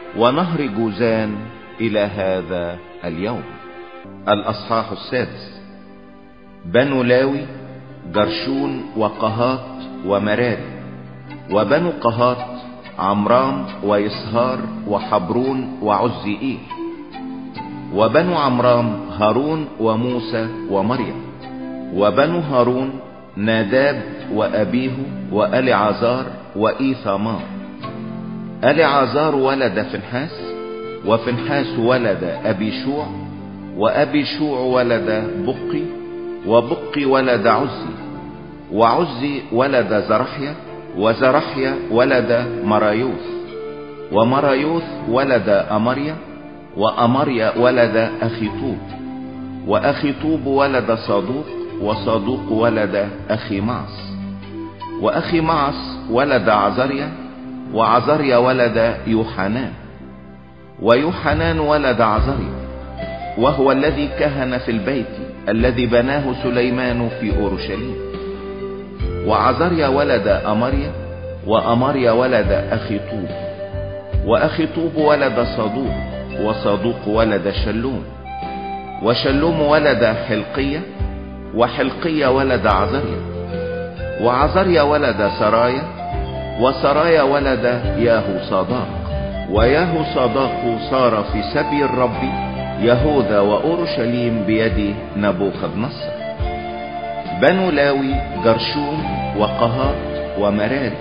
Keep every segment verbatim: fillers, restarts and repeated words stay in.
ونهر جوزان إلى هذا اليوم. الأصحاح السادس. بنو لاوي: جرشون وقهات ومراري. وبنو قهات: عمرام ويسهار وحبرون وعزيئيل. وبنو عمرام: هارون وموسى ومريم. وبنو هارون: ناداب وأبيه وألعازار وإيثامار. ألعازار ولد فنحاس، وفنحاس ولد أبيشوع، وأبيشوع ولد بقي، وبقي ولد عزي، وعزي ولد زرحيا، وزرحيا ولد مرايوث، ومرايوث ولد أمريا، وأمريا ولد أخيطوب، وأخيطوب ولد صادوق، وصادوق ولد أخي معص، وأخي معص ولد عزريا، وعزريا ولد يوحنان، ويوحنان ولد عزريا، وهو الذي كهن في البيت الذي بناه سليمان في أورشليم. وعزريا ولد أمريا، وأمريا ولد أخيطوب، وأخيطوب ولد صادوق، وصادوق ولد شلوم، وشلوم ولد حلقية، وحلقية ولد عزريا، وعزريا ولد سرايا، وسرايا ولد ياهو صاداق، وياهو صاداق صار في سبي الرب يهوذا وأورشليم بيد نبوخذ نصر. بنو لاوي: جرشون وقهات ومراري.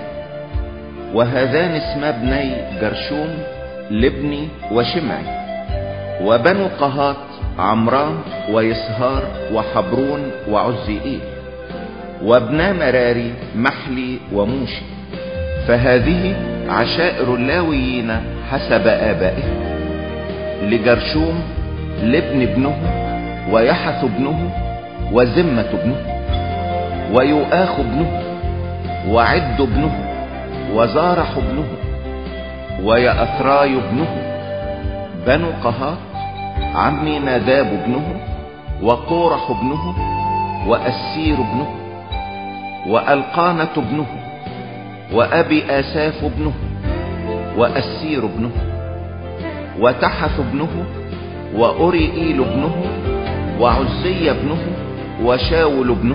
وهذان اسما ابني جرشون لبني وشمعي. وبنو قهات: عمرام ويسهار وحبرون وعزيئيل. وابنا مراري: محلي وموشي. فهذه عشائر اللاويين حسب آبائهم: لجرشوم لابن ابنه، ويحث ابنه، وزمة ابنه، ويؤاخ ابنه، وعد ابنه، وزارح ابنه، ويأثراي ابنه. بنو قهات: عمي ناداب ابنه، وقورح ابنه، وأسير ابنه، وألقانة ابنه، وأبي آساف ابنه، وأسير ابنه، وتحث ابنه، وأوريئيل ابنه، وعزي ابنه، وشاول ابنه.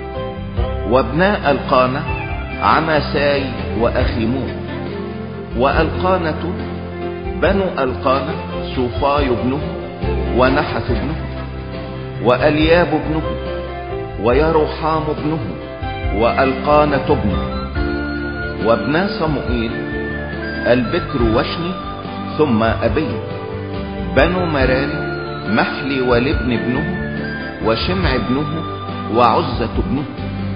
وابناء القانة: عماساي وأخيمون. وألقانة: بنو القانة: صوفاي ابنه، ونحث ابنه، وألياب ابنه، ويروحام ابنه، وألقانة ابنه. وابنا صموئيل: البكر وشني ثم أبي. بنو مراري: محلي ولبن ابنه، وشمع ابنه، وعزة ابنه،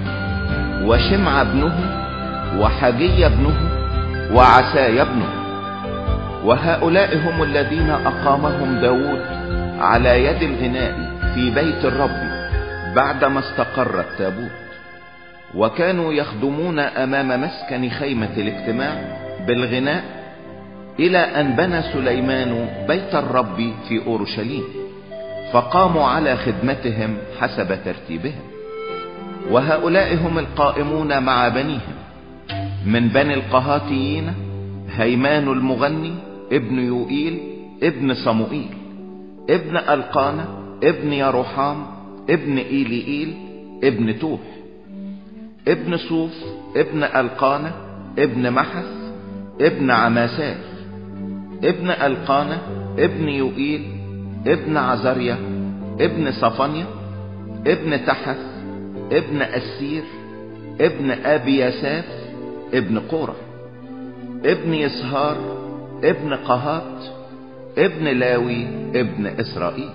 وشمع ابنه، وحجي ابنه، وعساي ابنه. وهؤلاء هم الذين أقامهم داود على يد الغناء في بيت الرب بعدما استقر التابوت. وكانوا يخدمون أمام مسكن خيمة الاجتماع بالغناء إلى أن بنى سليمان بيت الرب في أورشليم، فقاموا على خدمتهم حسب ترتيبهم. وهؤلاء هم القائمون مع بنيهم: من بني القهاتيين: هيمان المغني ابن يوئيل ابن صموئيل، ابن ألقانة ابن يروحام ابن إيليئيل ابن توح، ابن صوف ابن ألقانة ابن محث ابن عماساي، ابن ألقانة ابن يوئيل ابن عزريا ابن صفانيا، ابن تحث ابن أسير ابن أبي يساف ابن قورة، ابن يسهار ابن قهات ابن لاوي ابن إسرائيل.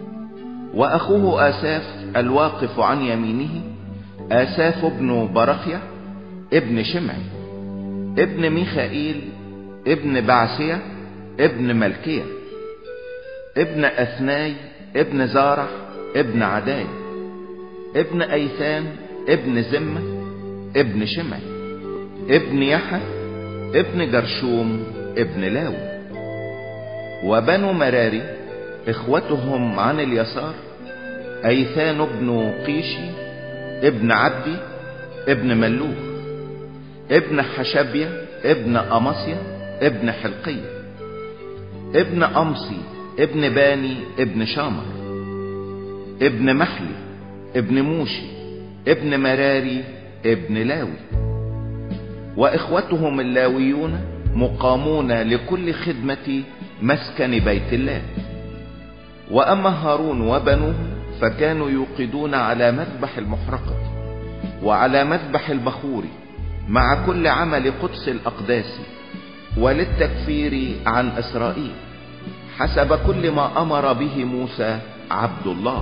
وأخوه آساف الواقف عن يمينه: آساف ابن برخيا ابن شمعي، ابن ميخائيل ابن بعسية ابن ملكية، ابن أثناي ابن زارح ابن عداي، ابن أيثان ابن زمة ابن شمعي، ابن يحث ابن جرشوم ابن لاوي. وبنو مراري اخوتهم عن اليسار: أيثان ابن قيشي ابن عبدي ابن ملوخ، ابن حشبية ابن أمصيا ابن حلقية، ابن أمصي ابن باني ابن شامر، ابن محلي ابن موشي ابن مراري ابن لاوي. وإخوتهم اللاويون مقامون لكل خدمة مسكن بيت الله. وأما هارون وبنوه فكانوا يوقدون على مذبح المحرقة وعلى مذبح البخور مع كل عمل قدس الأقداس وللتكفير عن إسرائيل حسب كل ما أمر به موسى عبد الله.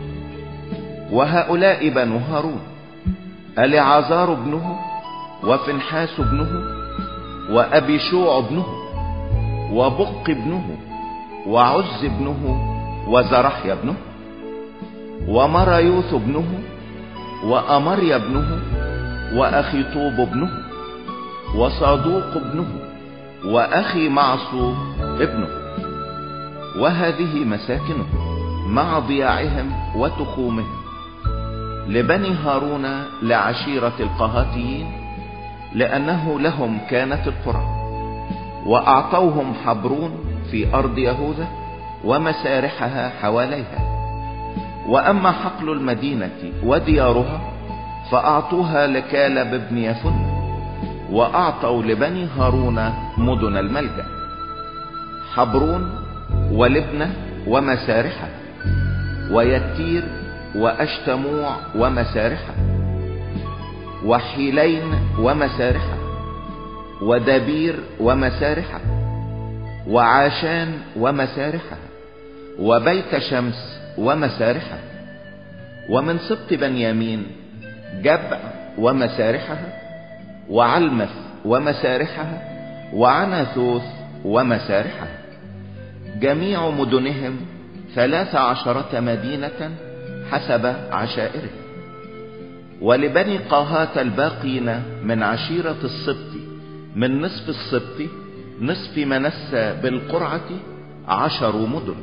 وهؤلاء بنو هارون: اليعازار ابنه، وفنحاس ابنه، وأبيشوع ابنه، وبق ابنه، وعز ابنه، وزرحيا ابنه، ومرايوث ابنه، وأمريا ابنه، وأخيطوب ابنه، وصادوق ابنه، وأخي معصو ابنه. وهذه مساكنه مع ضياعهم وتخومهم لبني هارون لعشيرة القهاتيين، لأنه لهم كانت القرى. وأعطوهم حبرون في أرض يهوذا ومسارحها حواليها. وأما حقل المدينة وديارها فأعطوها لكالب بن يفنة. وأعطوا لبني هارون مدن الملجأ: حبرون ولبنة ومسارحها، ويتير وأشتموع ومسارحها، وحيلين ومسارحها، ودبير ومسارحها، وعاشان ومسارحها، وبيت شمس ومسارحها. ومن سبط بنيامين: جبع ومسارحها، وعلمث ومسارحها، وعناثوث ومسارحها. جميع مدنهم ثلاث عشرة مدينة حسب عشائرهم. ولبني قاهات الباقين من عشيرة السبط من نصف السبط نصف منسى بالقرعة عشر مدن.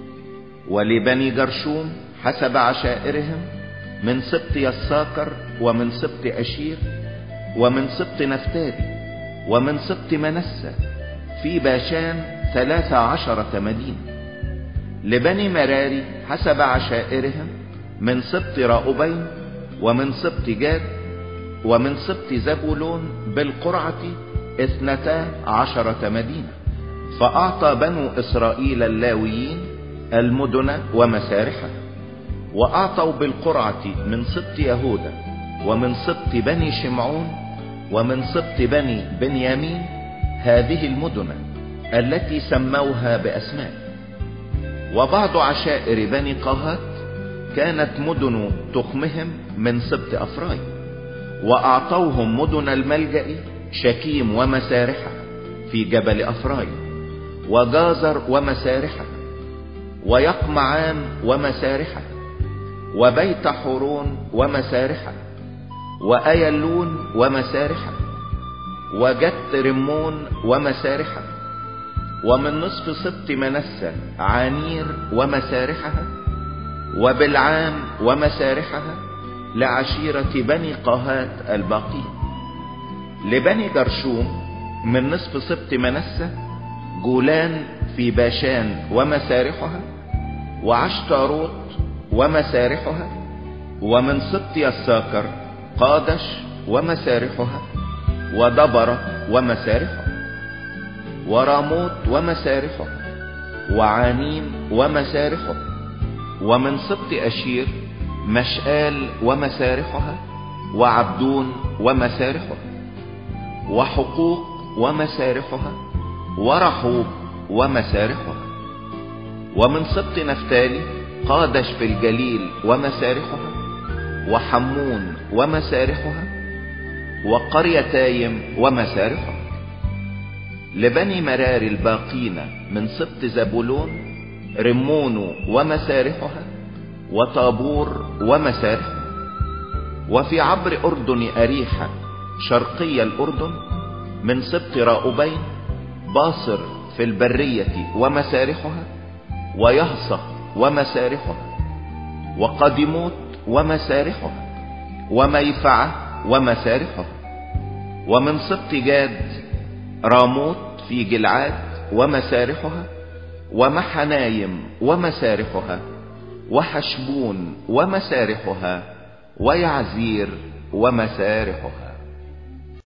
ولبني جرشوم حسب عشائرهم من سبط يساكر، ومن سبط أشير، ومن سبط نفتالي، ومن سبط منسى في باشان ثلاث عشرة مدينة. لبني مراري حسب عشائرهم من سبط راؤبين، ومن سبط جاد، ومن سبط زبولون بالقرعة اثنتا عشرة مدينة. فأعطى بنو إسرائيل اللاويين المدن ومسارحها. وأعطوا بالقرعة من سبط يهوذا، ومن سبط بني شمعون، ومن سبط بني بنيامين هذه المدن التي سموها بأسماء. وبعض عشائر بني قاهات كانت مدن تخمهم من سبط أفرايم. وأعطوهم مدن الملجأ: شكيم ومسارحها في جبل أفرايم، وجازر ومسارحها، ويقمعان ومسارحها، وبيت حورون ومسارحها، وأيلون ومسارحها، وجت رمون ومسارحها. ومن نصف سبط منسى: عانير ومسارحها، وبلعام ومسارحها لعشيرة بني قاهات الباقين. لبني جرشوم من نصف سبط منسى: جولان في باشان ومسارحها، وعشتاروت ومسارحها. ومن سبط يساكر: قادش ومسارحها، ودبر ومسارحها، وراموت ومسارحها، وعانيم ومسارحها. ومن سبط أشير: مشآل ومسارحها، وعبدون ومسارحها، وحقوق ومسارحها، ورحوب ومسارحها. ومن سبط نفتالي: قادش في الجليل ومسارحها، وحمون ومسارحها، وقريتايم ومسارحها. لبني مرار الباقين من سبط زبولون: رمون ومسارحها، وطابور ومسارحها. وفي عبر أردن أريحة شرقي الأردن من سبط راؤبين: باصر في البرية ومسارحها، ويهصة ومسارحها، وقدموت ومسارحها، وميفعة ومسارحها. ومن سبط جاد: راموت في جلعاد ومسارحها، ومحنايم ومسارحها، وحشبون ومسارحها، ويعزير ومسارحها.